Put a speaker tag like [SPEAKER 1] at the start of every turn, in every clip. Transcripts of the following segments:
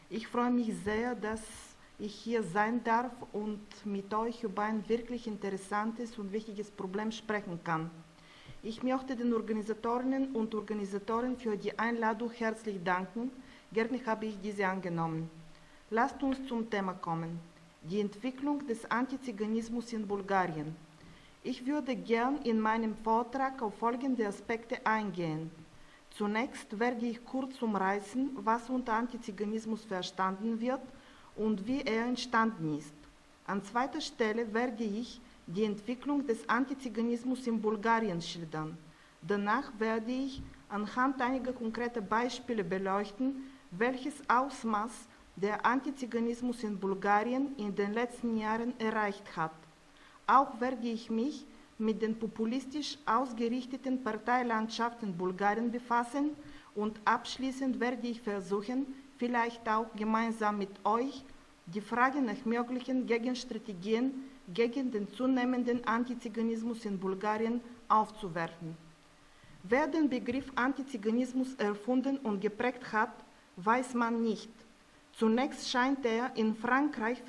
[SPEAKER 1] Ich freue mich sehr, dass ich hier sein darf und mit euch über ein wirklich interessantes und wichtiges Problem sprechen kann. Ich möchte den Organisatorinnen und Organisatoren für die Einladung herzlich danken. Gerne habe ich diese angenommen. Lasst uns zum Thema kommen. Die Entwicklung des Antiziganismus in Bulgarien. Ich würde gern in meinem Vortrag auf folgende Aspekte eingehen. Zunächst werde ich kurz umreißen, was unter Antiziganismus verstanden wird und wie er entstanden ist. An zweiter Stelle werde ich die Entwicklung des Antiziganismus in Bulgarien schildern. Danach werde ich anhand einiger konkreter Beispiele beleuchten, welches Ausmaß der Antiziganismus in Bulgarien in den letzten Jahren erreicht hat. Auch werde ich mich mit den populistisch ausgerichteten Parteilandschaften in Bulgarien befassen und abschließend werde ich versuchen, vielleicht auch gemeinsam mit euch, die Frage nach möglichen Gegenstrategien gegen den zunehmenden Antiziganismus in Bulgarien aufzuwerfen. Wer den Begriff Antiziganismus erfunden und geprägt hat, weiß man nicht. Zunächst scheint er in Frankreich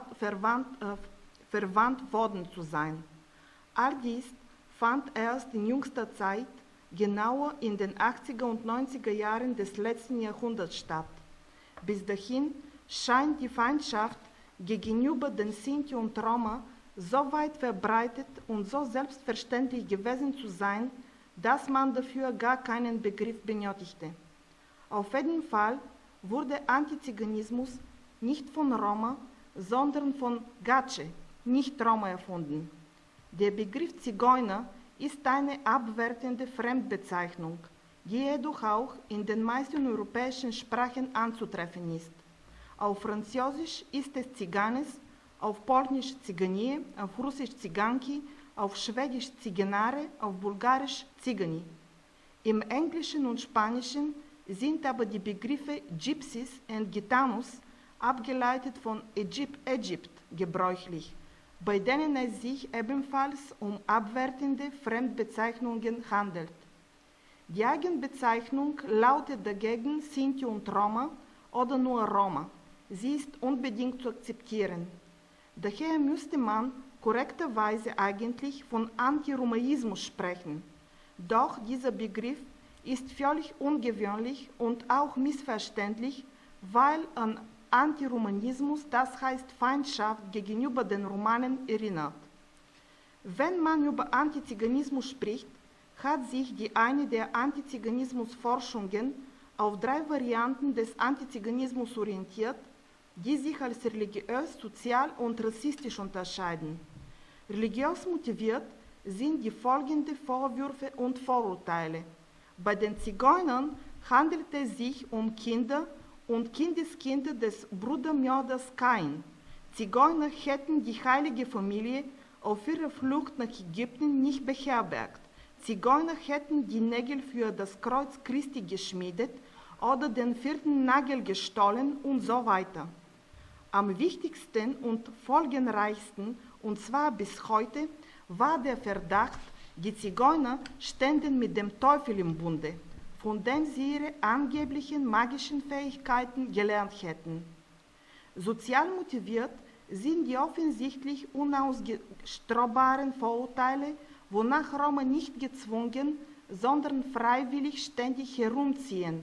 [SPEAKER 1] verwandt worden zu sein. All dies fand erst in jüngster Zeit, genauer in den 80er und 90er Jahren des letzten Jahrhunderts statt. Bis dahin scheint die Feindschaft gegenüber den Sinti und Roma so weit verbreitet und so selbstverständlich gewesen zu sein, dass man dafür gar keinen Begriff benötigte. Auf jeden Fall wurde Antiziganismus nicht von Roma, sondern von Gatsche, nicht Roma, erfunden. Der Begriff Zigeuner ist eine abwertende Fremdbezeichnung, die jedoch auch in den meisten europäischen Sprachen anzutreffen ist. Auf Französisch ist es Ziganes, auf Polnisch Ziganie, auf Russisch Ziganki, auf Schwedisch Zigenare, auf Bulgarisch Zigani. Im Englischen und Spanischen sind aber die Begriffe Gypsies und Gitanos, abgeleitet von Egypt, gebräuchlich, bei denen es sich ebenfalls um abwertende Fremdbezeichnungen handelt. Die Eigenbezeichnung lautet dagegen Sinti und Roma oder nur Roma. Sie ist unbedingt zu akzeptieren. Daher müsste man korrekterweise eigentlich von Antiromaismus sprechen. Doch dieser Begriff ist völlig ungewöhnlich und auch missverständlich, weil an Antiromanismus, das heißt Feindschaft gegenüber den Romanen, erinnert. Wenn man über Antiziganismus spricht, hat sich die eine der Antiziganismusforschungen auf 3 Varianten des Antiziganismus orientiert, die sich als religiös, sozial und rassistisch unterscheiden. Religiös motiviert sind die folgenden Vorwürfe und Vorurteile. Bei den Zigeunern handelt es sich um Kinder und Kindeskinder des Brudermörders Kain. Zigeuner hätten die heilige Familie auf ihrer Flucht nach Ägypten nicht beherbergt. Zigeuner hätten die Nägel für das Kreuz Christi geschmiedet oder den 4. Nagel gestohlen und so weiter. Am wichtigsten und folgenreichsten, und zwar bis heute, war der Verdacht, die Zigeuner ständen mit dem Teufel im Bunde, von dem sie ihre angeblichen magischen Fähigkeiten gelernt hätten. Sozial motiviert sind die offensichtlich unausgestrohbaren Vorurteile, wonach Roma nicht gezwungen, sondern freiwillig ständig herumziehen,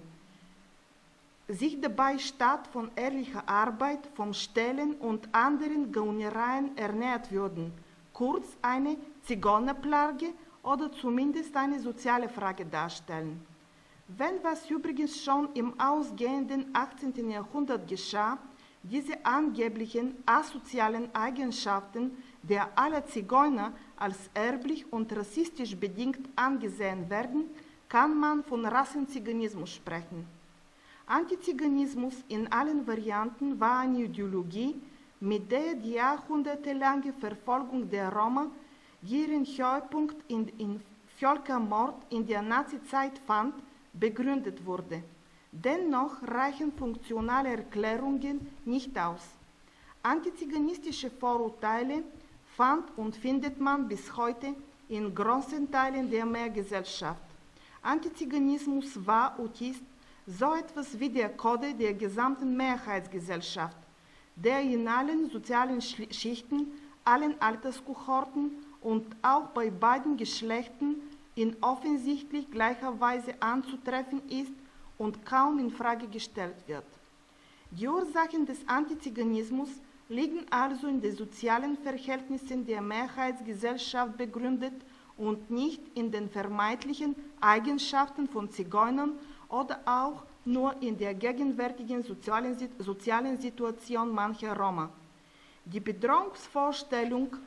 [SPEAKER 1] sich dabei statt von ehrlicher Arbeit vom Stehlen und anderen Gaunereien ernährt würden, kurz eine Zigeunerplage oder zumindest eine soziale Frage darstellen. Wenn, was übrigens schon im ausgehenden 18. Jahrhundert geschah, diese angeblichen asozialen Eigenschaften der aller Zigeuner als erblich und rassistisch bedingt angesehen werden, kann man von Rassenziganismus sprechen. Antiziganismus in allen Varianten war eine Ideologie, mit der die jahrhundertelange Verfolgung der Roma, die ihren Höhepunkt in Völkermord in der Nazizeit fand, begründet wurde. Dennoch reichen funktionale Erklärungen nicht aus. Antiziganistische Vorurteile fand und findet man bis heute in großen Teilen der Mehrgesellschaft. Antiziganismus war und ist so etwas wie der Code der gesamten Mehrheitsgesellschaft, der in allen sozialen Schichten, allen Alterskohorten und auch bei beiden Geschlechtern in offensichtlich gleicher Weise anzutreffen ist und kaum in Frage gestellt wird. Die Ursachen des Antiziganismus liegen also in den sozialen Verhältnissen der Mehrheitsgesellschaft begründet und nicht in den vermeintlichen Eigenschaften von Zigeunern oder auch nur in der gegenwärtigen sozialen Situation mancher Roma. Die Bedrohungsvorstellung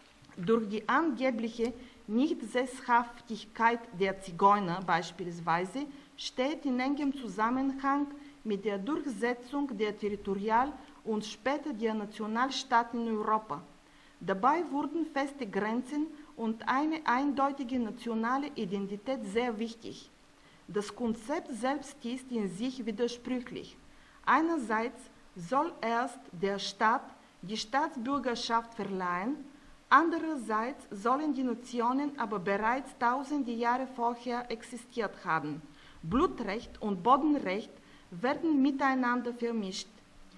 [SPEAKER 1] durch die angebliche Nichtsesshaftigkeit der Zigeuner beispielsweise steht in engem Zusammenhang mit der Durchsetzung der Territorial- und später der Nationalstaaten in Europa. Dabei wurden feste Grenzen und eine eindeutige nationale Identität sehr wichtig. Das Konzept selbst ist in sich widersprüchlich. Einerseits soll erst der Staat die Staatsbürgerschaft verleihen, andererseits sollen die Nationen aber bereits tausende Jahre vorher existiert haben. Blutrecht und Bodenrecht werden miteinander vermischt.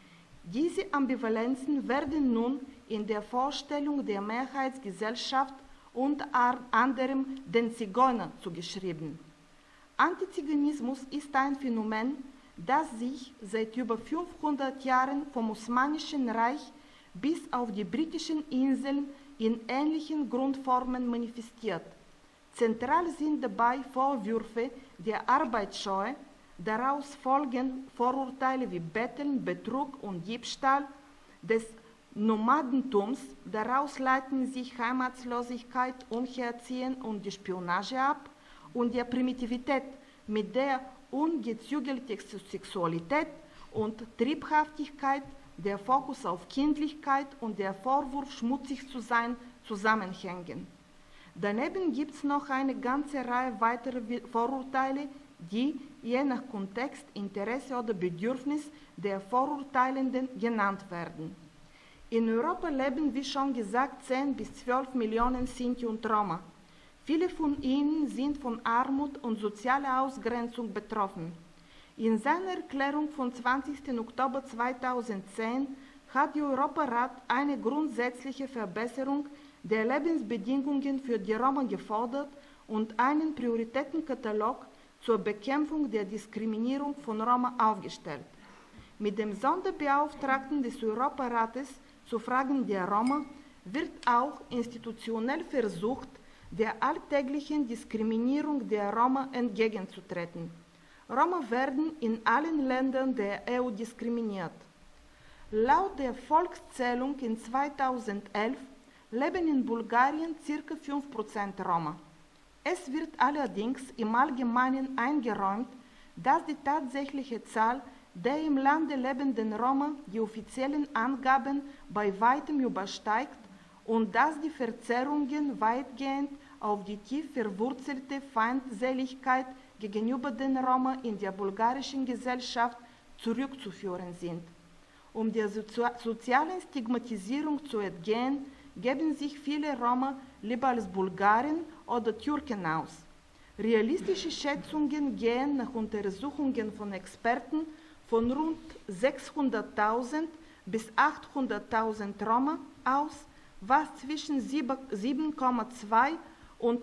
[SPEAKER 1] Diese Ambivalenzen werden nun in der Vorstellung der Mehrheitsgesellschaft unter anderem den Zigeunern zugeschrieben. Antiziganismus ist ein Phänomen, das sich seit über 500 Jahren vom Osmanischen Reich bis auf die britischen Inseln in ähnlichen Grundformen manifestiert. Zentral sind dabei Vorwürfe der Arbeitsscheue, daraus folgen Vorurteile wie Betteln, Betrug und Diebstahl, des Nomadentums, daraus leiten sich Heimatlosigkeit, Umherziehen und die Spionage ab und der Primitivität, mit der ungezügelte Sexualität und Triebhaftigkeit, der Fokus auf Kindlichkeit und der Vorwurf, schmutzig zu sein, zusammenhängen. Daneben gibt es noch eine ganze Reihe weiterer Vorurteile, die je nach Kontext, Interesse oder Bedürfnis der Vorurteilenden genannt werden. In Europa leben, wie schon gesagt, 10 bis 12 Millionen Sinti und Roma. Viele von ihnen sind von Armut und sozialer Ausgrenzung betroffen. In seiner Erklärung vom 20. Oktober 2010 hat der Europarat eine grundsätzliche Verbesserung der Lebensbedingungen für die Roma gefordert und einen Prioritätenkatalog zur Bekämpfung der Diskriminierung von Roma aufgestellt. Mit dem Sonderbeauftragten des Europarates zu Fragen der Roma wird auch institutionell versucht, der alltäglichen Diskriminierung der Roma entgegenzutreten. Roma werden in allen Ländern der EU diskriminiert. Laut der Volkszählung in 2011 leben in Bulgarien ca. 5% Roma. Es wird allerdings im Allgemeinen eingeräumt, dass die tatsächliche Zahl der im Lande lebenden Roma die offiziellen Angaben bei weitem übersteigt und dass die Verzerrungen weitgehend auf die tief verwurzelte Feindseligkeit gegenüber den Roma in der bulgarischen Gesellschaft zurückzuführen sind. Um der sozialen Stigmatisierung zu entgehen, geben sich viele Roma lieber als Bulgaren oder Türken aus. Realistische Schätzungen gehen nach Untersuchungen von Experten von rund 600.000 bis 800.000 Roma aus, was zwischen 7,2 und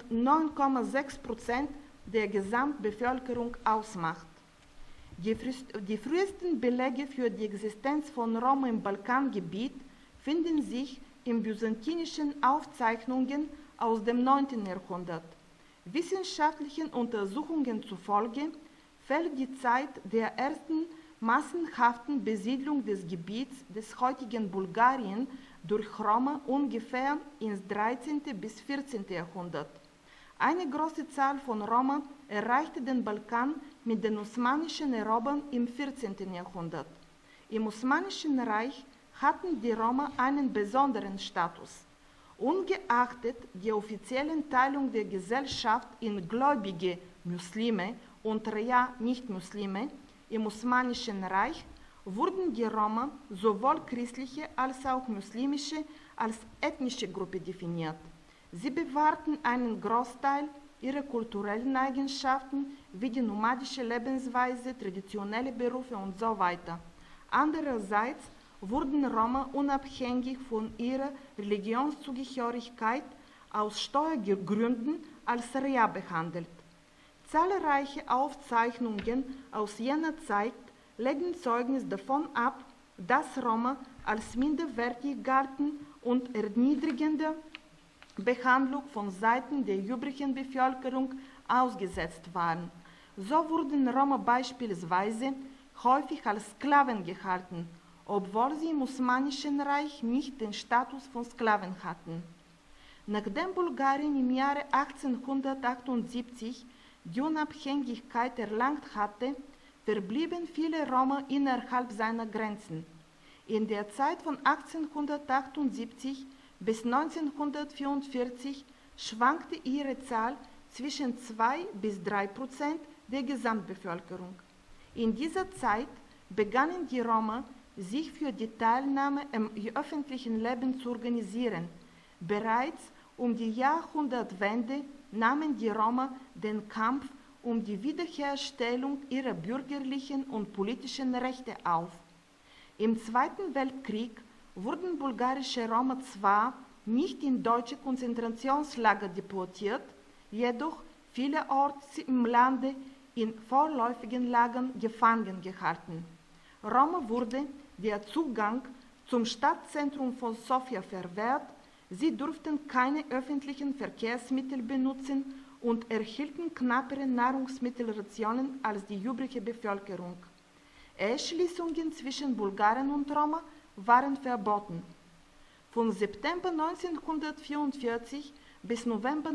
[SPEAKER 1] 9,6% der Gesamtbevölkerung ausmacht. Die frühesten Belege für die Existenz von Roma im Balkangebiet finden sich in byzantinischen Aufzeichnungen aus dem 9. Jahrhundert. Wissenschaftlichen Untersuchungen zufolge fällt die Zeit der ersten massenhaften Besiedlung des Gebiets des heutigen Bulgarien durch Roma ungefähr ins 13. bis 14. Jahrhundert. Eine große Zahl von Roma erreichte den Balkan mit den osmanischen Eroberern im 14. Jahrhundert. Im Osmanischen Reich hatten die Roma einen besonderen Status. Ungeachtet der offiziellen Teilung der Gesellschaft in gläubige Muslime und Rea Nicht-Muslime im Osmanischen Reich wurden die Roma sowohl christliche als auch muslimische als ethnische Gruppe definiert. Sie bewahrten einen Großteil ihre kulturellen Eigenschaften wie die nomadische Lebensweise, traditionelle Berufe und so weiter. Andererseits wurden Roma unabhängig von ihrer Religionszugehörigkeit aus Steuergründen als Rea behandelt. Zahlreiche Aufzeichnungen aus jener Zeit legen Zeugnis davon ab, dass Roma als minderwertig galten und erniedrigende Behandlung von Seiten der übrigen Bevölkerung ausgesetzt waren. So wurden Roma beispielsweise häufig als Sklaven gehalten, obwohl sie im Osmanischen Reich nicht den Status von Sklaven hatten. Nachdem Bulgarien im Jahre 1878 die Unabhängigkeit erlangt hatte, verblieben viele Roma innerhalb seiner Grenzen. In der Zeit von 1878 bis 1944 schwankte ihre Zahl zwischen 2 bis 3% der Gesamtbevölkerung. In dieser Zeit begannen die Roma, sich für die Teilnahme am öffentlichen Leben zu organisieren. Bereits um die Jahrhundertwende nahmen die Roma den Kampf um die Wiederherstellung ihrer bürgerlichen und politischen Rechte auf. Im Zweiten Weltkrieg wurden bulgarische Roma zwar nicht in deutsche Konzentrationslager deportiert, jedoch vielerorts im Lande in vorläufigen Lagern gefangen gehalten. Roma wurde der Zugang zum Stadtzentrum von Sofia verwehrt, sie durften keine öffentlichen Verkehrsmittel benutzen und erhielten knappere Nahrungsmittelrationen als die übrige Bevölkerung. Eheschließungen zwischen Bulgaren und Roma waren verboten. Von September 1944 bis November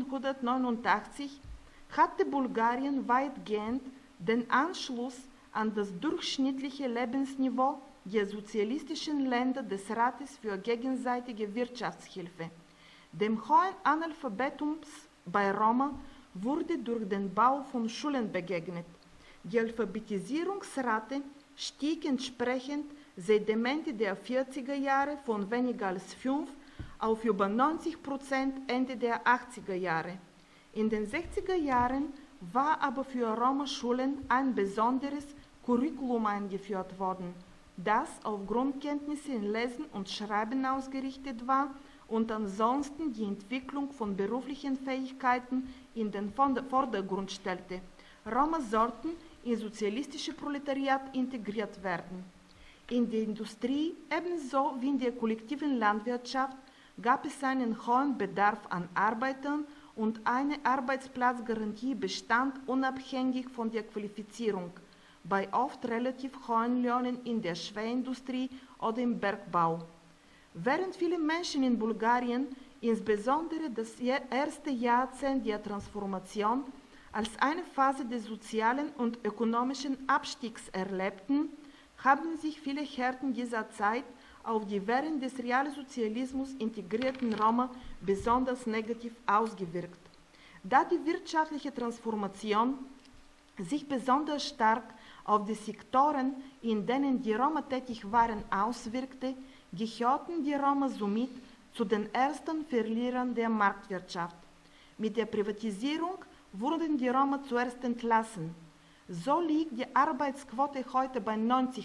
[SPEAKER 1] 1989 hatte Bulgarien weitgehend den Anschluss an das durchschnittliche Lebensniveau der sozialistischen Länder des Rates für gegenseitige Wirtschaftshilfe. Dem hohen Analphabetums bei Roma wurde durch den Bau von Schulen begegnet. Die Alphabetisierungsrate stieg entsprechend seit dem Ende der 40er Jahre von weniger als 5 auf über 90% Ende der 80er Jahre. In den 60er Jahren war aber für Roma-Schulen ein besonderes Curriculum eingeführt worden, das auf Grundkenntnisse in Lesen und Schreiben ausgerichtet war und ansonsten die Entwicklung von beruflichen Fähigkeiten in den Vordergrund stellte. Roma sollten ins sozialistische Proletariat integriert werden. In der Industrie ebenso wie in der kollektiven Landwirtschaft gab es einen hohen Bedarf an Arbeitern und eine Arbeitsplatzgarantie bestand unabhängig von der Qualifizierung, bei oft relativ hohen Löhnen in der Schwerindustrie oder im Bergbau. Während viele Menschen in Bulgarien, insbesondere das erste Jahrzehnt der Transformation, als eine Phase des sozialen und ökonomischen Abstiegs erlebten, haben sich viele Härten dieser Zeit auf die während des Realsozialismus integrierten Roma besonders negativ ausgewirkt. Da die wirtschaftliche Transformation sich besonders stark auf die Sektoren, in denen die Roma tätig waren, auswirkte, gehörten die Roma somit zu den ersten Verlierern der Marktwirtschaft. Mit der Privatisierung wurden die Roma zuerst entlassen. So liegt die Arbeitsquote heute bei 90%.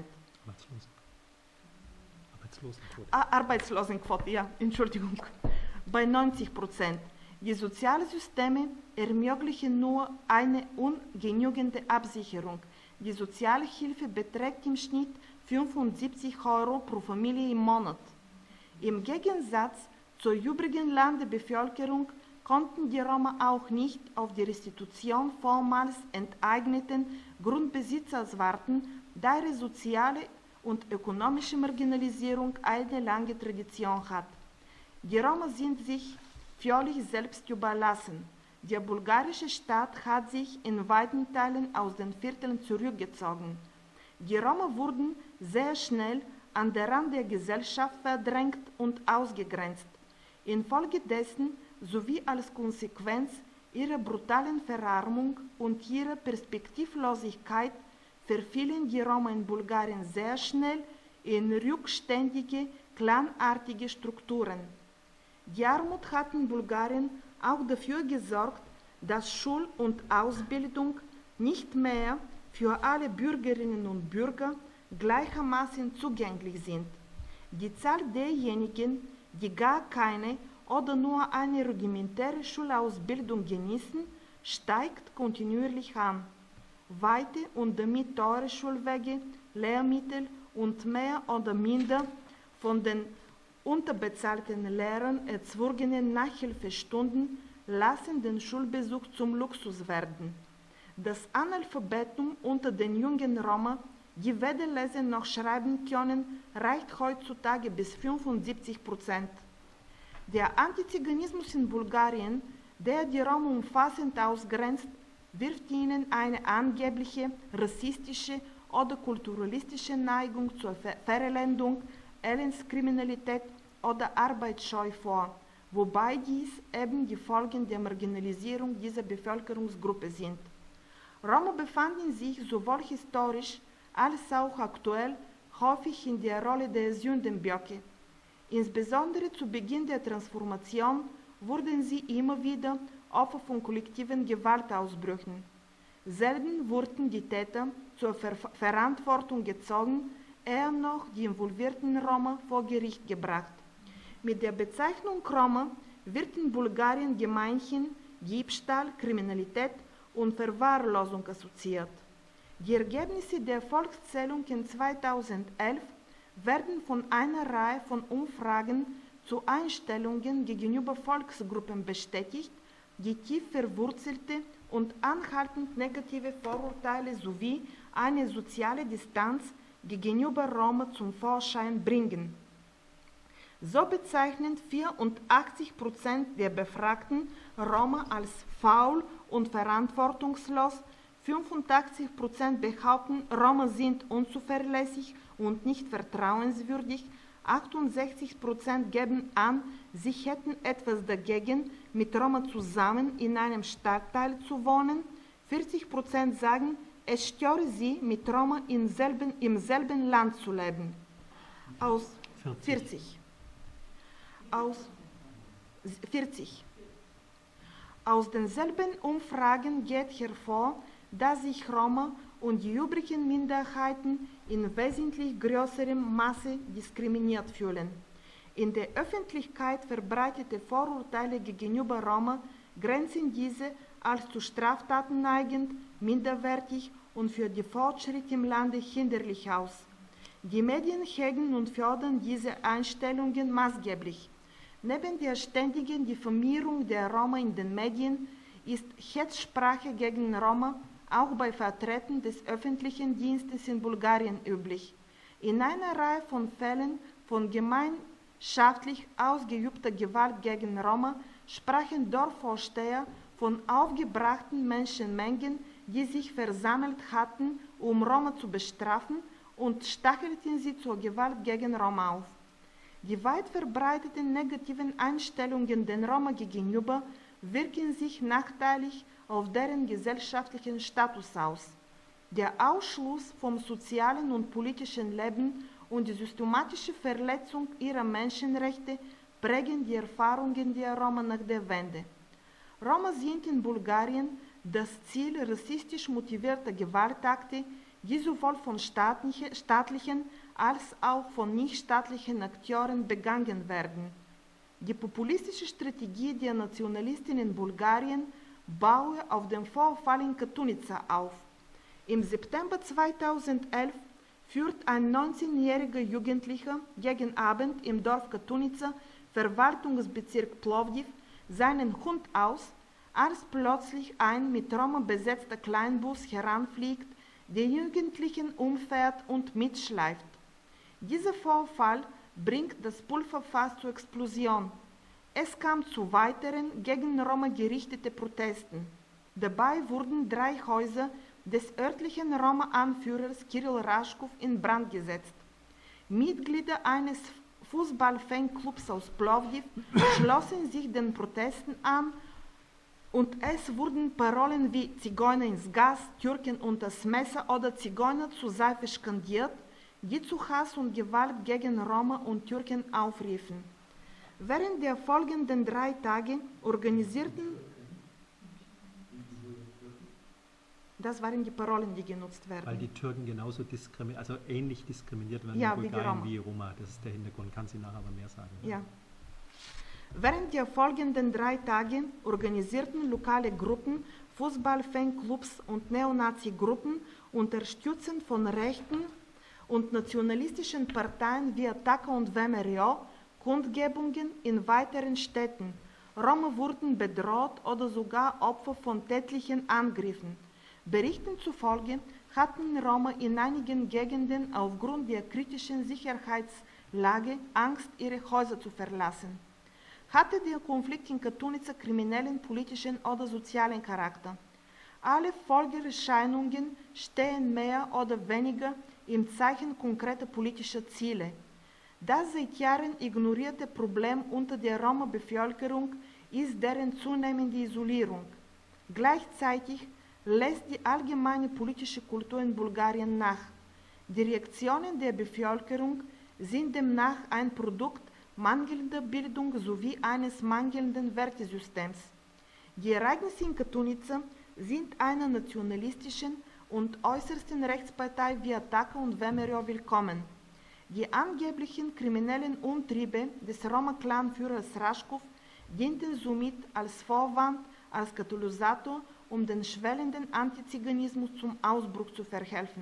[SPEAKER 1] Arbeitslosenquote, ja, Entschuldigung. Bei 90%. Die sozialen Systeme ermöglichen nur eine ungenügende Absicherung. Die Sozialhilfe beträgt im Schnitt 75 € pro Familie im Monat. Im Gegensatz zur übrigen Landbevölkerung konnten die Roma auch nicht auf die Restitution vormals enteigneten Grundbesitzers warten, da ihre soziale und ökonomische Marginalisierung eine lange Tradition hat. Die Roma sind sich völlig selbst überlassen. Der bulgarische Staat hat sich in weiten Teilen aus den Vierteln zurückgezogen. Die Roma wurden sehr schnell an den Rand der Gesellschaft verdrängt und ausgegrenzt. Infolgedessen sowie als Konsequenz ihrer brutalen Verarmung und ihrer Perspektivlosigkeit verfielen die Roma in Bulgarien sehr schnell in rückständige, clanartige Strukturen. Die Armut hat in Bulgarien auch dafür gesorgt, dass Schul- und Ausbildung nicht mehr für alle Bürgerinnen und Bürger gleichermaßen zugänglich sind. Die Zahl derjenigen, die gar keine oder nur eine rudimentäre Schulausbildung genießen, steigt kontinuierlich an. Weite und damit teure Schulwege, Lehrmittel und mehr oder minder von den unterbezahlten Lehrern erzwungene Nachhilfestunden lassen den Schulbesuch zum Luxus werden. Das Analphabetum unter den jungen Roma, die weder lesen noch schreiben können, reicht heutzutage bis 75%. Der Antiziganismus in Bulgarien, der die Roma umfassend ausgrenzt, wirft ihnen eine angebliche rassistische oder kulturalistische Neigung zur Verelendung, Elendskriminalität oder Arbeitsscheu vor, wobei dies eben die Folgen der Marginalisierung dieser Bevölkerungsgruppe sind. Roma befanden sich sowohl historisch als auch aktuell häufig in der Rolle der Sündenböcke. Insbesondere zu Beginn der Transformation wurden sie immer wieder Opfer von kollektiven Gewaltausbrüchen. Selten wurden die Täter zur Verantwortung gezogen, eher noch die involvierten Roma vor Gericht gebracht. Mit der Bezeichnung Roma wird in Bulgarien gemeinhin Diebstahl, Kriminalität und Verwahrlosung assoziiert. Die Ergebnisse der Volkszählung in 2011 werden von einer Reihe von Umfragen zu Einstellungen gegenüber Volksgruppen bestätigt, die tief verwurzelte und anhaltend negative Vorurteile sowie eine soziale Distanz gegenüber Roma zum Vorschein bringen. So bezeichnen 84% der Befragten Roma als faul und verantwortungslos, 85% behaupten, Roma sind unzuverlässig und nicht vertrauenswürdig, 68% geben an, sie hätten etwas dagegen, mit Roma zusammen in einem Stadtteil zu wohnen, 40% sagen, es störe sie, mit Roma im selben Land zu leben. Aus 40. Aus denselben Umfragen geht hervor, dass sich Roma und die übrigen Minderheiten in wesentlich größerem Maße diskriminiert fühlen. In der Öffentlichkeit verbreitete Vorurteile gegenüber Roma grenzen diese als zu Straftaten neigend, minderwertig und für die Fortschritte im Lande hinderlich aus. Die Medien hegen und fördern diese Einstellungen maßgeblich. Neben der ständigen Diffamierung der Roma in den Medien ist Hetzsprache gegen Roma auch bei Vertretern des öffentlichen Dienstes in Bulgarien üblich. In einer Reihe von Fällen von gemeinschaftlich ausgeübter Gewalt gegen Roma sprachen Dorfvorsteher von aufgebrachten Menschenmengen, die sich versammelt hatten, um Roma zu bestrafen, und stachelten sie zur Gewalt gegen Roma auf. Die weit verbreiteten negativen Einstellungen den Roma gegenüber wirken sich nachteilig auf deren gesellschaftlichen Status aus. Der Ausschluss vom sozialen und politischen Leben und die systematische Verletzung ihrer Menschenrechte prägen die Erfahrungen der Roma nach der Wende. Roma sind in Bulgarien das Ziel rassistisch motivierter Gewaltakte, die sowohl von staatlichen als auch von nichtstaatlichen Akteuren begangen werden. Die populistische Strategie der Nationalisten in Bulgarien baue auf dem Vorfall in Katunica auf. Im September 2011 führt ein 19-jähriger Jugendlicher gegen Abend im Dorf Katunica, Verwaltungsbezirk Plovdiv, seinen Hund aus, als plötzlich ein mit Roma besetzter Kleinbus heranfliegt, den Jugendlichen umfährt und mitschleift. Dieser Vorfall bringt das Pulverfass zur Explosion. Es kam zu weiteren gegen Roma gerichteten Protesten. Dabei wurden 3 Häuser des örtlichen Roma-Anführers Kirill Raschkow in Brand gesetzt. Mitglieder eines Fußball-Fanclubs aus Plovdiv schlossen sich den Protesten an und es wurden Parolen wie Zigeuner ins Gas, Türken unter das Messer oder Zigeuner zur Seife skandiert, die zu Hass und Gewalt gegen Roma und Türken aufriefen. Während der folgenden 3 Tage organisierten, das waren die Parolen, die genutzt werden.
[SPEAKER 2] Weil die Türken genauso also ähnlich diskriminiert werden
[SPEAKER 1] Ja,
[SPEAKER 2] in
[SPEAKER 1] wie die
[SPEAKER 2] Bulgarien
[SPEAKER 1] Roma.
[SPEAKER 2] wie Roma. Das ist der Hintergrund. Kann sie nachher aber mehr sagen.
[SPEAKER 1] Ja. Während der folgenden 3 Tage organisierten lokale Gruppen, Fußball-Fanclubs und Neonazi-Gruppen, unterstützend von rechten und nationalistischen Parteien wie Ataka und VMRO, Kundgebungen in weiteren Städten. Roma wurden bedroht oder sogar Opfer von tätlichen Angriffen. Berichten zufolge hatten Roma in einigen Gegenden aufgrund der kritischen Sicherheitslage Angst, ihre Häuser zu verlassen. Hatte der Konflikt in Katunica kriminellen, politischen oder sozialen Charakter? Alle Folgeerscheinungen stehen mehr oder weniger im Zeichen konkreter politischer Ziele. Das seit Jahren ignorierte Problem unter der Roma-Bevölkerung ist deren zunehmende Isolierung. Gleichzeitig lässt die allgemeine politische Kultur in Bulgarien nach. Die Reaktionen der Bevölkerung sind demnach ein Produkt mangelnder Bildung sowie eines mangelnden Wertesystems. Die Ereignisse in Katunica sind einer nationalistischen und äußersten Rechtspartei wie Ataka und VMRO willkommen. Die angeblichen kriminellen Umtriebe des Roma-Clan-Führers Raschkow dienten somit als Vorwand, als Katalysator, um den schwellenden Antiziganismus zum Ausbruch zu verhelfen.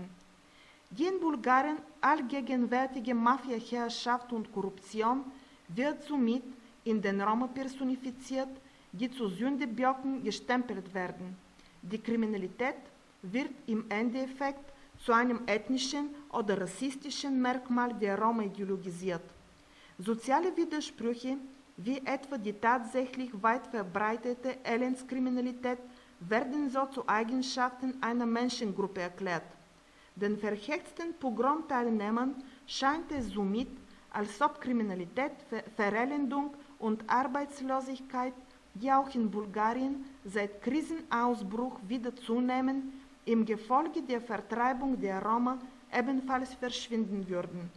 [SPEAKER 1] Die in Bulgarien allgegenwärtige Mafia-Herrschaft und Korruption wird somit in den Roma personifiziert, die zu Sündeböcken gestempelt werden. Die Kriminalität wird im Endeffekt zu einem ethnischen oder rassistischen Merkmal der Roma ideologisiert. Soziale Widersprüche, wie etwa die tatsächlich weit verbreitete Elendskriminalität, werden so zu Eigenschaften einer Menschengruppe erklärt. Den verhetzten Pogromteilnehmern scheint es somit, als ob Kriminalität, Verelendung und Arbeitslosigkeit, die auch in Bulgarien seit Krisenausbruch wieder zunehmen, im Gefolge der Vertreibung der Roma ebenfalls verschwinden würden.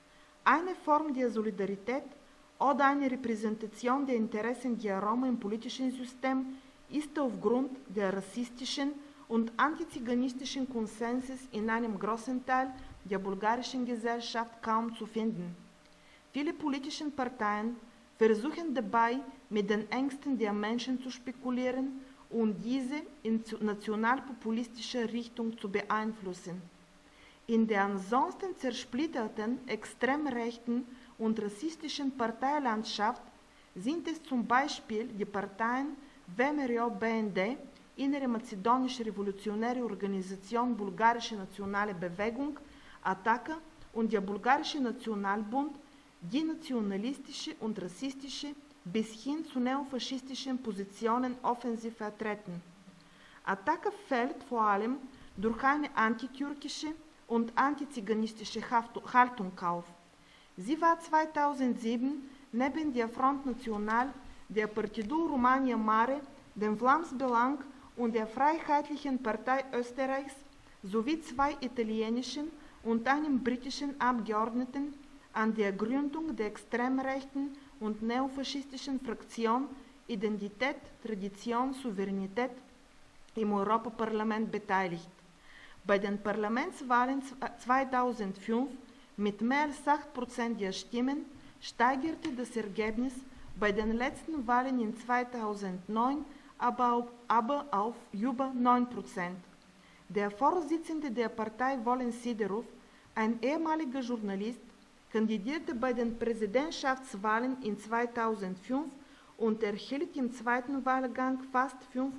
[SPEAKER 1] Eine Form der Solidarität oder eine Repräsentation der Interessen der Roma im politischen System ist aufgrund der rassistischen und antiziganistischen Konsenses in einem großen Teil der bulgarischen Gesellschaft kaum zu finden. Viele politische Parteien versuchen dabei, mit den Ängsten der Menschen zu spekulieren und diese in nationalpopulistische Richtung zu beeinflussen. In der ansonsten zersplitterten, extrem rechten und rassistischen Parteilandschaft sind es zum Beispiel die Parteien VMRO-BND, Innere Mazedonische Revolutionäre Organisation Bulgarische Nationale Bewegung, Ataka und der Bulgarische Nationalbund, die nationalistische und rassistische bis hin zu neofaschistischen Positionen offensiv vertreten. Ataka fällt vor allem durch eine antitürkische und antiziganistische Haltung auf. Sie war 2007 neben der Front National, der Partidul România Mare, dem Vlaams-Belang und der Freiheitlichen Partei Österreichs sowie 2 italienischen und einem britischen Abgeordneten an der Gründung der extrem rechten und neofaschistischen Fraktion Identität, Tradition, Souveränität im Europaparlament beteiligt. Bei den Parlamentswahlen 2005 mit mehr als 8% der Stimmen steigerte das Ergebnis bei den letzten Wahlen in 2009 aber auf über 9%. Der Vorsitzende der Partei Volen Siderov, ein ehemaliger Journalist, kandidierte bei den Präsidentschaftswahlen in 2005 und erhielt im zweiten Wahlgang fast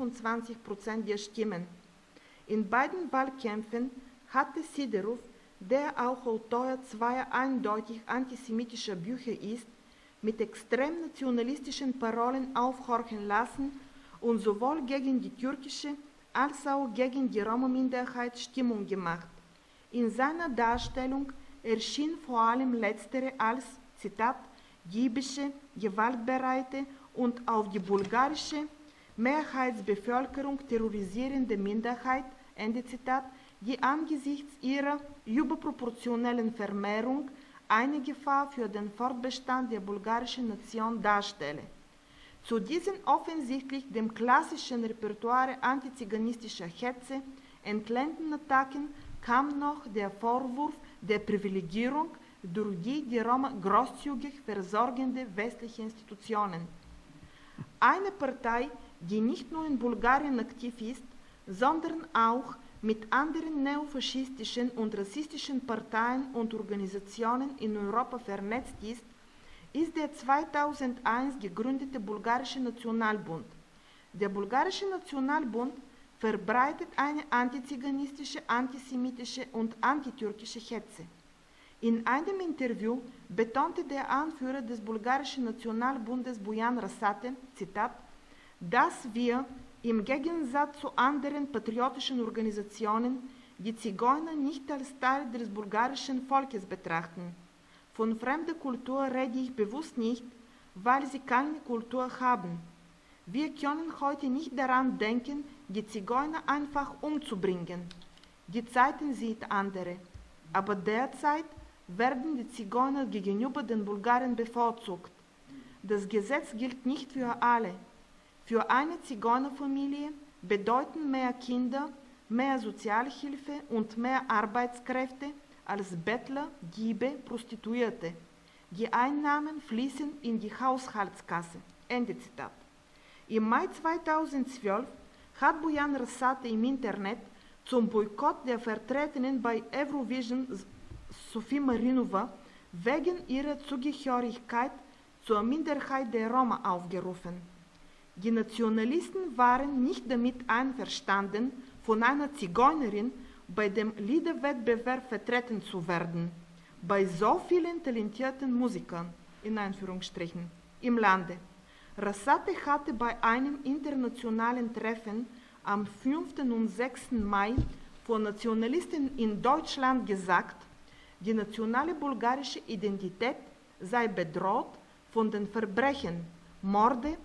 [SPEAKER 1] 25% der Stimmen. In beiden Wahlkämpfen hatte Siderov, der auch Autor 2 eindeutig antisemitischer Bücher ist, mit extrem nationalistischen Parolen aufhorchen lassen und sowohl gegen die türkische als auch gegen die Roma-Minderheit Stimmung gemacht. In seiner Darstellung erschien vor allem letztere als, Zitat, diebische, gewaltbereite und auf die bulgarische Mehrheitsbevölkerung terrorisierende Minderheit, Ende Zitat, die angesichts ihrer überproportionellen Vermehrung eine Gefahr für den Fortbestand der bulgarischen Nation darstelle. Zu diesen offensichtlich dem klassischen Repertoire antiziganistischer Hetze entlehnten Attacken kam noch der Vorwurf der Privilegierung durch die Roma großzügig versorgende westliche Institutionen. Eine Partei, die nicht nur in Bulgarien aktiv ist, sondern auch mit anderen neofaschistischen und rassistischen Parteien und Organisationen in Europa vernetzt ist, ist der 2001 gegründete Bulgarische Nationalbund. Der Bulgarische Nationalbund verbreitet eine antiziganistische, antisemitische und antitürkische Hetze. In einem Interview betonte der Anführer des Bulgarischen Nationalbundes Bojan Rasate, Zitat, dass wir im Gegensatz zu anderen patriotischen Organisationen die Zigeuner nicht als Teil des bulgarischen Volkes betrachten. Von fremder Kultur rede ich bewusst nicht, weil sie keine Kultur haben. Wir können heute nicht daran denken, die Zigeuner einfach umzubringen. Die Zeiten sind andere, aber derzeit werden die Zigeuner gegenüber den Bulgaren bevorzugt. Das Gesetz gilt nicht für alle. Für eine Zigeunerfamilie bedeuten mehr Kinder, mehr Sozialhilfe und mehr Arbeitskräfte als Bettler, Diebe, Prostituierte. Die Einnahmen fließen in die Haushaltskasse. Ende Zitat. Im Mai 2012 hat Bojan Rasate im Internet zum Boykott der Vertretenen bei Eurovision Sophie Marinova wegen ihrer Zugehörigkeit zur Minderheit der Roma aufgerufen. Die Nationalisten waren nicht damit einverstanden, von einer Zigeunerin bei dem Liederwettbewerb vertreten zu werden. Bei so vielen talentierten Musikern, in Anführungsstrichen, im Lande. Rasate hatte bei einem internationalen Treffen am 5. und 6. Mai von Nationalisten in Deutschland gesagt, die nationale bulgarische Identität sei bedroht von den Verbrechen, Morde,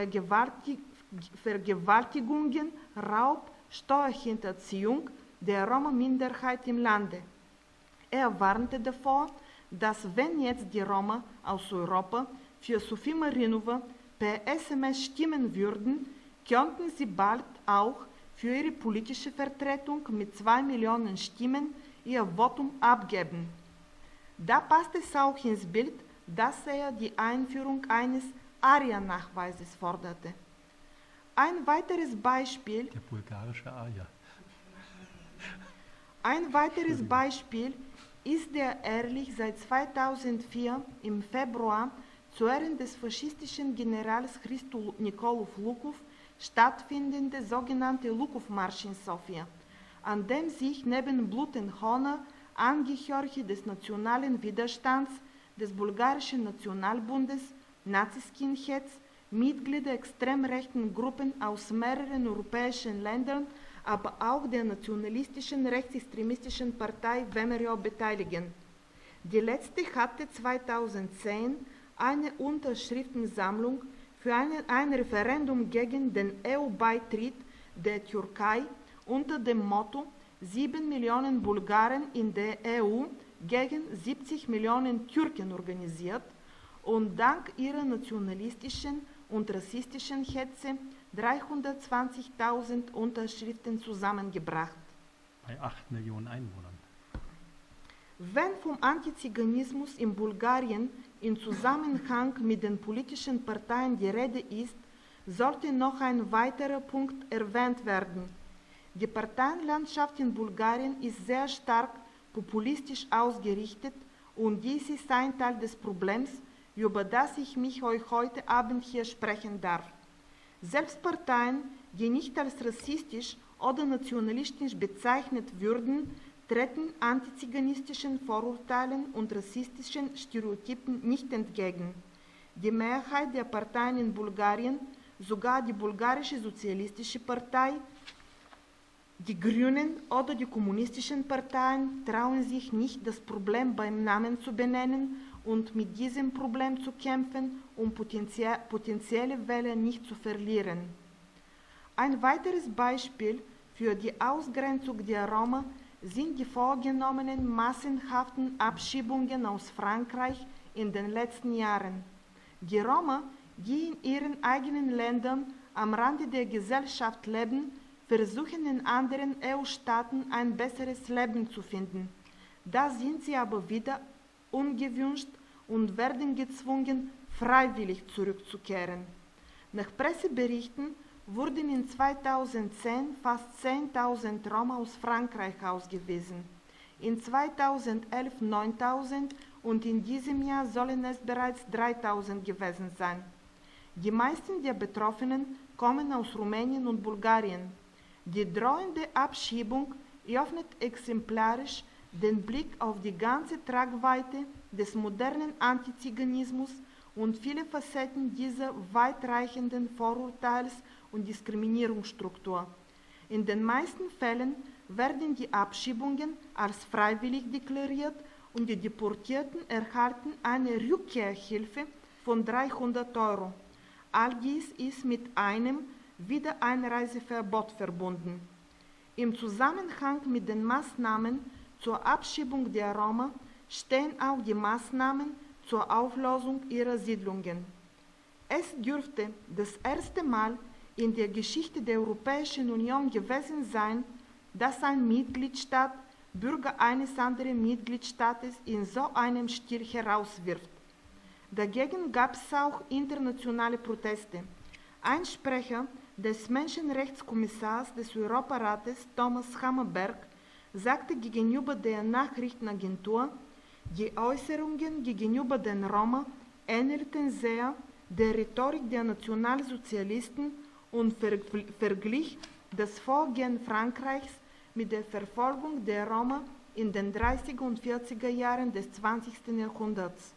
[SPEAKER 1] Vergewaltigungen, Raub, Steuerhinterziehung der Roma-Minderheit im Lande. Er warnte davor, dass wenn jetzt die Roma aus Europa für Sophie Marinova per SMS stimmen würden, könnten sie bald auch für ihre politische Vertretung mit 2 Millionen Stimmen ihr Votum abgeben. Da passt es auch ins Bild, dass er die Einführung eines ARIA-Nachweises forderte. Ein weiteres Beispiel,
[SPEAKER 2] Der bulgarische Aja.
[SPEAKER 1] ein weiteres Beispiel ist der jährlich seit 2004 im Februar zu Ehren des faschistischen Generals Christo Nikolov Lukov stattfindende sogenannte Lukov-Marsch in Sofia, an dem sich neben Blut und Honor Angehörige des nationalen Widerstands, des Bulgarischen Nationalbundes, Nazi-Skinheads, Mitglieder extrem rechten Gruppen aus mehreren europäischen Ländern, aber auch der nationalistischen rechtsextremistischen Partei VMRO beteiligen. Die letzte hatte 2010 eine Unterschriftensammlung für ein Referendum gegen den EU-Beitritt der Türkei unter dem Motto 7 Millionen Bulgaren in der EU gegen 70 Millionen Türken organisiert und dank ihrer nationalistischen und rassistischen Hetze 320.000 Unterschriften zusammengebracht.
[SPEAKER 2] Bei 8 Millionen Einwohnern.
[SPEAKER 1] Wenn vom Antiziganismus in Bulgarien in Zusammenhang mit den politischen Parteien die Rede ist, sollte noch ein weiterer Punkt erwähnt werden. Die Parteienlandschaft in Bulgarien ist sehr stark populistisch ausgerichtet und dies ist ein Teil des Problems, über das ich mich euch heute Abend hier sprechen darf. Selbst Parteien, die nicht als rassistisch oder nationalistisch bezeichnet würden, treten antiziganistischen Vorurteilen und rassistischen Stereotypen nicht entgegen. Die Mehrheit der Parteien in Bulgarien, sogar die bulgarische Sozialistische Partei, die Grünen oder die kommunistischen Parteien trauen sich nicht, das Problem beim Namen zu benennen und mit diesem Problem zu kämpfen, um potenzielle Wähler nicht zu verlieren. Ein weiteres Beispiel für die Ausgrenzung der Roma sind die vorgenommenen massenhaften Abschiebungen aus Frankreich in den letzten Jahren. Die Roma, die in ihren eigenen Ländern am Rande der Gesellschaft leben, versuchen in anderen EU-Staaten ein besseres Leben zu finden. Da sind sie aber wieder ungewünscht und werden gezwungen, freiwillig zurückzukehren. Nach Presseberichten wurden in 2010 fast 10.000 Roma aus Frankreich ausgewiesen, in 2011 9.000 und in diesem Jahr sollen es bereits 3.000 gewesen sein. Die meisten der Betroffenen kommen aus Rumänien und Bulgarien. Die drohende Abschiebung öffnet exemplarisch den Blick auf die ganze Tragweite des modernen Antiziganismus und viele Facetten dieser weitreichenden Vorurteils- und Diskriminierungsstruktur. In den meisten Fällen werden die Abschiebungen als freiwillig deklariert und die Deportierten erhalten eine Rückkehrhilfe von 300 €. All dies ist mit einem Wiedereinreiseverbot verbunden. Im Zusammenhang mit den Maßnahmen zur Abschiebung der Roma stehen auch die Maßnahmen zur Auflösung ihrer Siedlungen. Es dürfte das erste Mal in der Geschichte der Europäischen Union gewesen sein, dass ein Mitgliedstaat Bürger eines anderen Mitgliedstaates in so einem Stil herauswirft. Dagegen gab es auch internationale Proteste. Ein Sprecher des Menschenrechtskommissars des Europarates, Thomas Hammerberg, sagte gegenüber der Nachrichtenagentur, die Äußerungen gegenüber den Roma ähnelten sehr der Rhetorik der Nationalsozialisten und verglich das Vorgehen Frankreichs mit der Verfolgung der Roma in den 30er und 40er Jahren des 20. Jahrhunderts.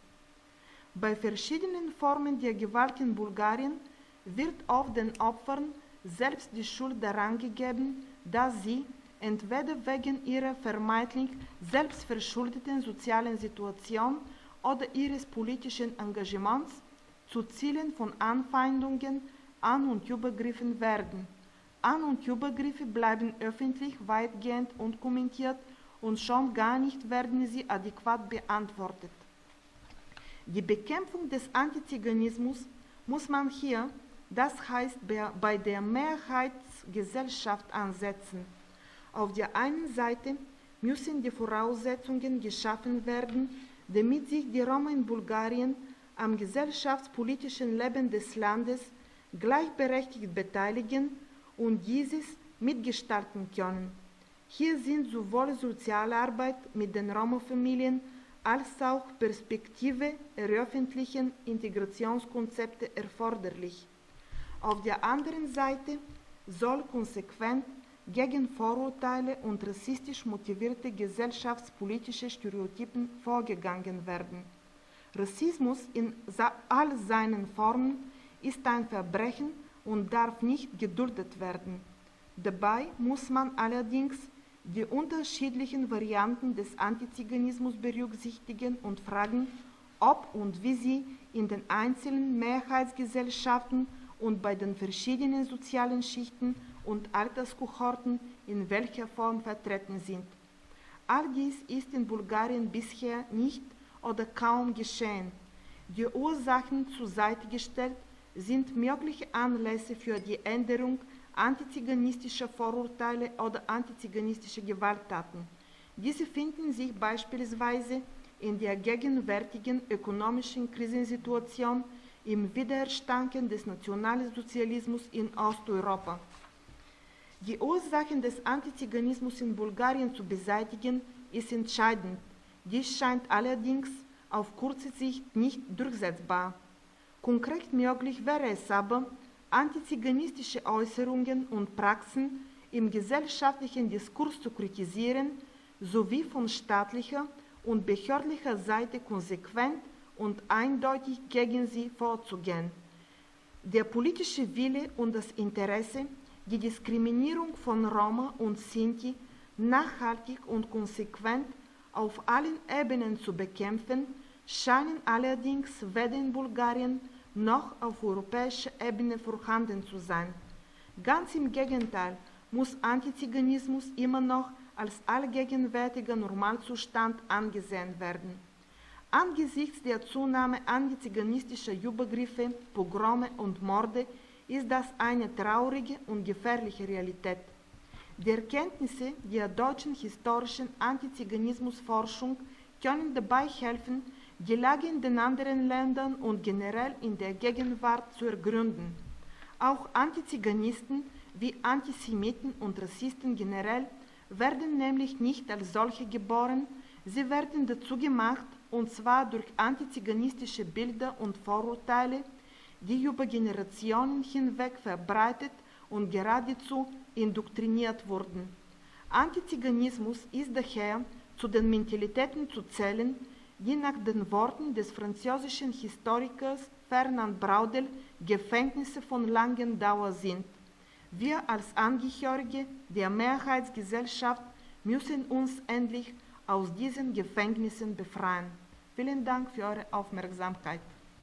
[SPEAKER 1] Bei verschiedenen Formen der Gewalt in Bulgarien wird oft den Opfern selbst die Schuld daran gegeben, dass sie, entweder wegen ihrer vermeintlich selbstverschuldeten sozialen Situation oder ihres politischen Engagements, zu Zielen von Anfeindungen, An- und Übergriffen werden. An- und Übergriffe bleiben öffentlich weitgehend unkommentiert und schon gar nicht werden sie adäquat beantwortet. Die Bekämpfung des Antiziganismus muss man hier, das heißt bei der Mehrheitsgesellschaft, ansetzen. Auf der einen Seite müssen die Voraussetzungen geschaffen werden, damit sich die Roma in Bulgarien am gesellschaftspolitischen Leben des Landes gleichberechtigt beteiligen und dieses mitgestalten können. Hier sind sowohl Sozialarbeit mit den Roma-Familien als auch Perspektive der öffentlichen Integrationskonzepte erforderlich. Auf der anderen Seite soll konsequent gegen Vorurteile und rassistisch motivierte gesellschaftspolitische Stereotypen vorgegangen werden. Rassismus in all seinen Formen ist ein Verbrechen und darf nicht geduldet werden. Dabei muss man allerdings die unterschiedlichen Varianten des Antiziganismus berücksichtigen und fragen, ob und wie sie in den einzelnen Mehrheitsgesellschaften und bei den verschiedenen sozialen Schichten und Alterskohorten in welcher Form vertreten sind. All dies ist in Bulgarien bisher nicht oder kaum geschehen. Die Ursachen zur Seite gestellt sind mögliche Anlässe für die Änderung antiziganistischer Vorurteile oder antiziganistischer Gewalttaten. Diese finden sich beispielsweise in der gegenwärtigen ökonomischen Krisensituation im Widerstanken des Nationalsozialismus in Osteuropa. Die Ursachen des Antiziganismus in Bulgarien zu beseitigen, ist entscheidend. Dies scheint allerdings auf kurze Sicht nicht durchsetzbar. Konkret möglich wäre es aber, antiziganistische Äußerungen und Praxen im gesellschaftlichen Diskurs zu kritisieren, sowie von staatlicher und behördlicher Seite konsequent und eindeutig gegen sie vorzugehen. Der politische Wille und das Interesse, die Diskriminierung von Roma und Sinti nachhaltig und konsequent auf allen Ebenen zu bekämpfen, scheinen allerdings weder in Bulgarien noch auf europäischer Ebene vorhanden zu sein. Ganz im Gegenteil muss Antiziganismus immer noch als allgegenwärtiger Normalzustand angesehen werden. Angesichts der Zunahme antiziganistischer Übergriffe, Pogrome und Morde ist das eine traurige und gefährliche Realität. Die Erkenntnisse der deutschen historischen Antiziganismusforschung können dabei helfen, die Lage in den anderen Ländern und generell in der Gegenwart zu ergründen. Auch Antiziganisten wie Antisemiten und Rassisten generell werden nämlich nicht als solche geboren, sie werden dazu gemacht, und zwar durch antiziganistische Bilder und Vorurteile, die über Generationen hinweg verbreitet und geradezu indoktriniert wurden. Antiziganismus ist daher zu den Mentalitäten zu zählen, die nach den Worten des französischen Historikers Fernand Braudel Gefängnisse von langer Dauer sind. Wir als Angehörige der Mehrheitsgesellschaft müssen uns endlich aus diesen Gefängnissen befreien. Vielen Dank für eure Aufmerksamkeit.